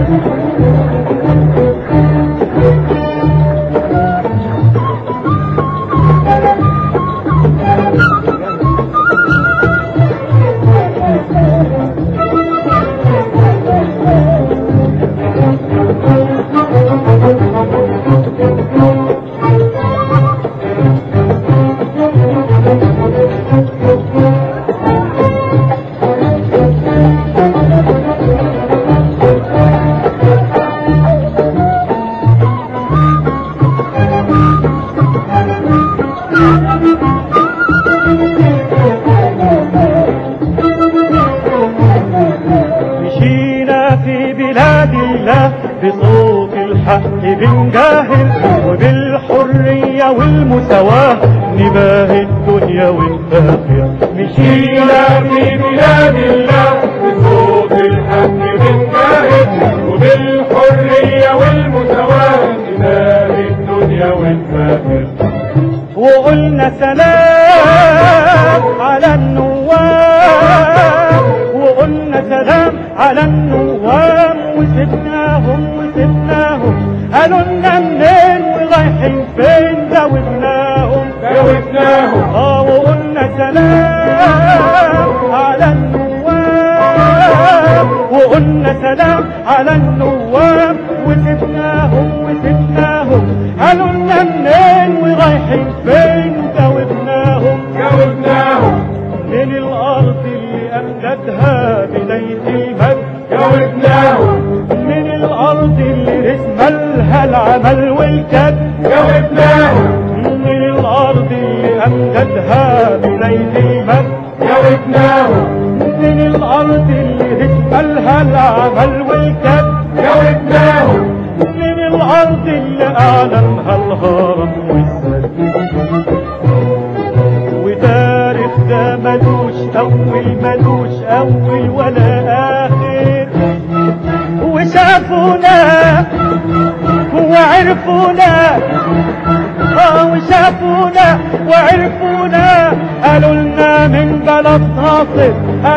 بصوت الحق بنجاهر وبالحرية والمساواة نباهي الدنيا ونفاخر. مشينا في بلاد الله بصوت الحق بنجاهر وبالحرية والمساواة نباهي الدنيا ونفاخر. وقلنا سلام على النواب وقلنا سلام على النواب وسبناهم قالوا لنا منين ورايحين فين جاوبناهم وقلنا سلام على النواب وقلنا سلام على النواب وسبناهم قالوا لنا منين ورايحين فين جاوبناهم من الارض اللي امجدها بداية المجد جاوبناهم من الارض اللي رسم لها العمل والجد جاوبناهم من الارض اللي امجدها بداية المجد جاوبناهم من الارض اللي رسم لها العمل والجد جاوبناهم من الارض اللي اعلنها الهرم والسد. وتاريخ ده ملوش اول ولا اخر وشافونا وعرفونا وعرفونا قالوا لنا من بلد ناصر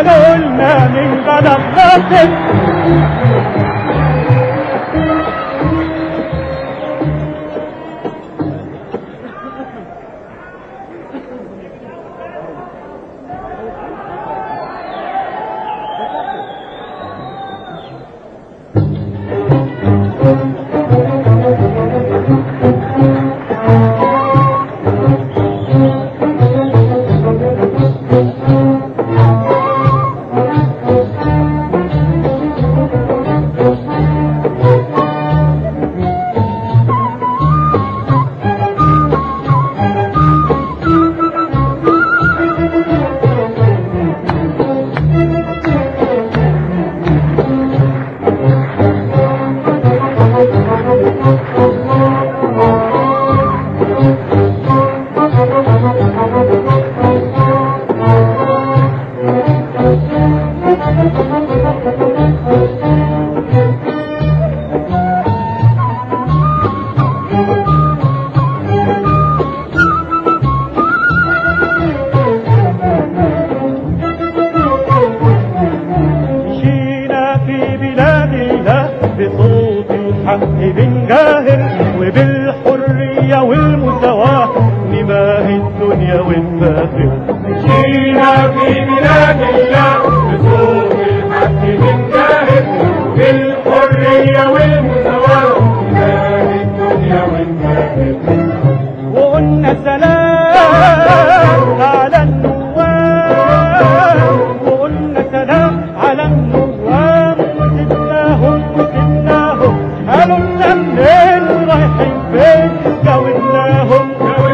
بصوت الحق بنجاهر وبالحرية والمساواة نباهي الدنيا ونفاخر. مشينا في بلاد الله بصوت الحق بنجاهر وبالحرية والمساواة نباهي الدنيا ونفاخر. وقلنا سلام على النواب وقلنا سلام على النواب وسبناهم قالوا لنا منين رايحين فين جاوبناهم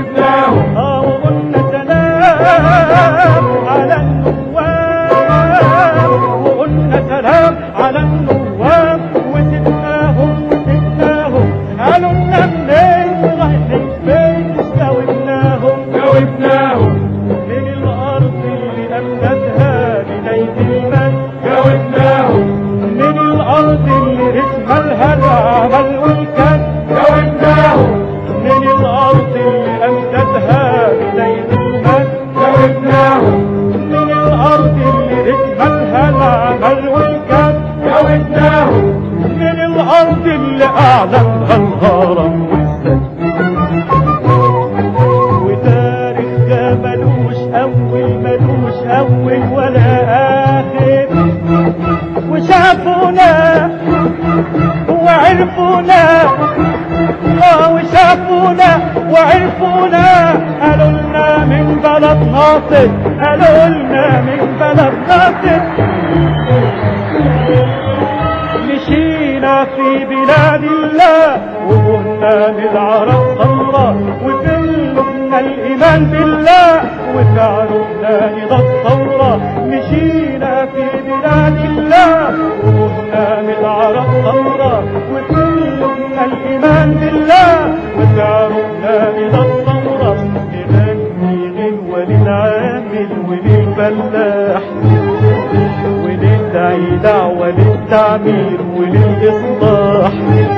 وقلنا سلام على النواب وقلنا سلام على النواب وسبناهم قالوا لنا منين رايحين فين جاوبناهم من الارض اللي امجدها بداية المجد جاوبناهم من الارض اللي رسم لها العمل والجد جاوبناهم من الارض اللي امجدها بداية المجد جاوبناهم من الارض اللي رسم لها العمل والجد جاوبناهم من اللي أعلنها الهرم والسد. وتاريخها ملوش أول ولا آخر، وشافونا وعرفونا، وشافونا وعرفونا، قالوا لنا من بلد ناصر، قالوا لنا من بلد ناصر. مشينا في بلاد الله وقلنا للعرب ثورة، وفي قلوبنا الإيمان بالله وتعرفنا إذا الثورة. مشينا في بلاد الله وقلنا للعرب ثورة، وفي قلوبنا الإيمان بالله وتعرفنا إذا الثورة. نغني غنوة للعامل وللفلاح، وندعي دعوة للتعمير وللإصلاح.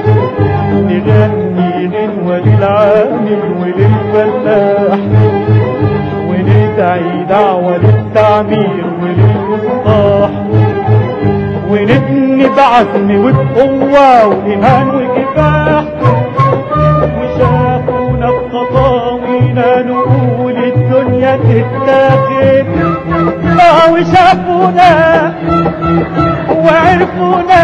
نغني غنوة للعامل وللفلاح، وندعي دعوة للتعمير وللإصلاح. ونبني بعزم وبقوة وإيمان وكفاح. وشافونا بخطاوينا نقول الدنيا تتاخد، وشافونا وعرفونا،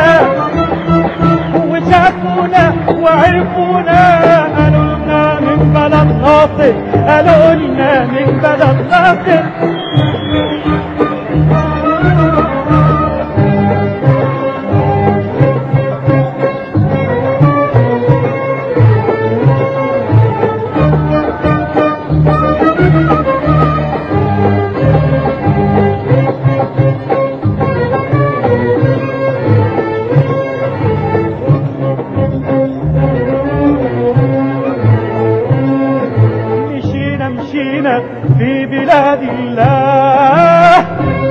وشافونا وعرفونا، قالوا لنا من بلد ناصر، قالوا لنا من بلد ناصر. مشينا في بلاد الله،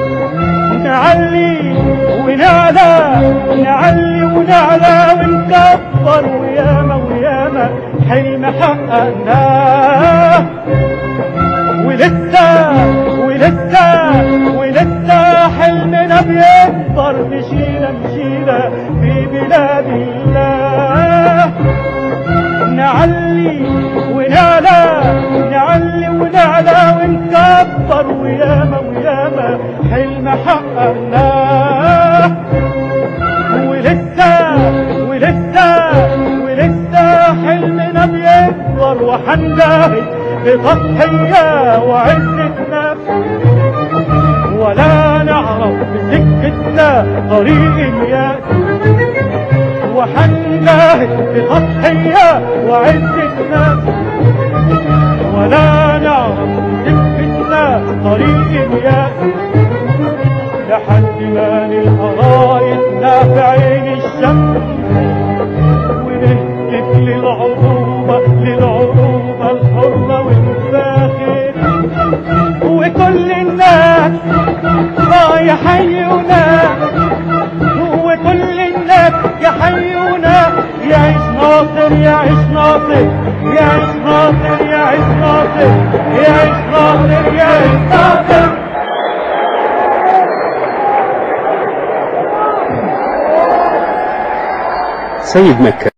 نعلي ونعلى، نعلي ونعلى ونكبر، وياما وياما حلم حققناه. ولسه ولسه ولسه حلمنا بيكبر. مشينا في بلاد الله، نعلي ونعلى، نعلي ونعلى ونكبر، وياما وياما حلم حققناه. ولسه حلمنا بيكبر، وحنجاهد بتضحية وعزة نفس، ولا نعرف بسكتنا طريق اليأس. وحنجاهد بتضحية وعزة نفس، ولا نعرف بسكتنا طريق اليأس. لحد ما نلقى رايتنا في عين الشمس، ونهتف للعروبة الحرة والفاخر. وكل الناس يحيونا، وكل الناس يحيونا. يعيش ناصر، يعيش ناصر، يعيش ناصر، يعيش ناصر، يعيش ناصر، يعيش ناصر. سيد مكة.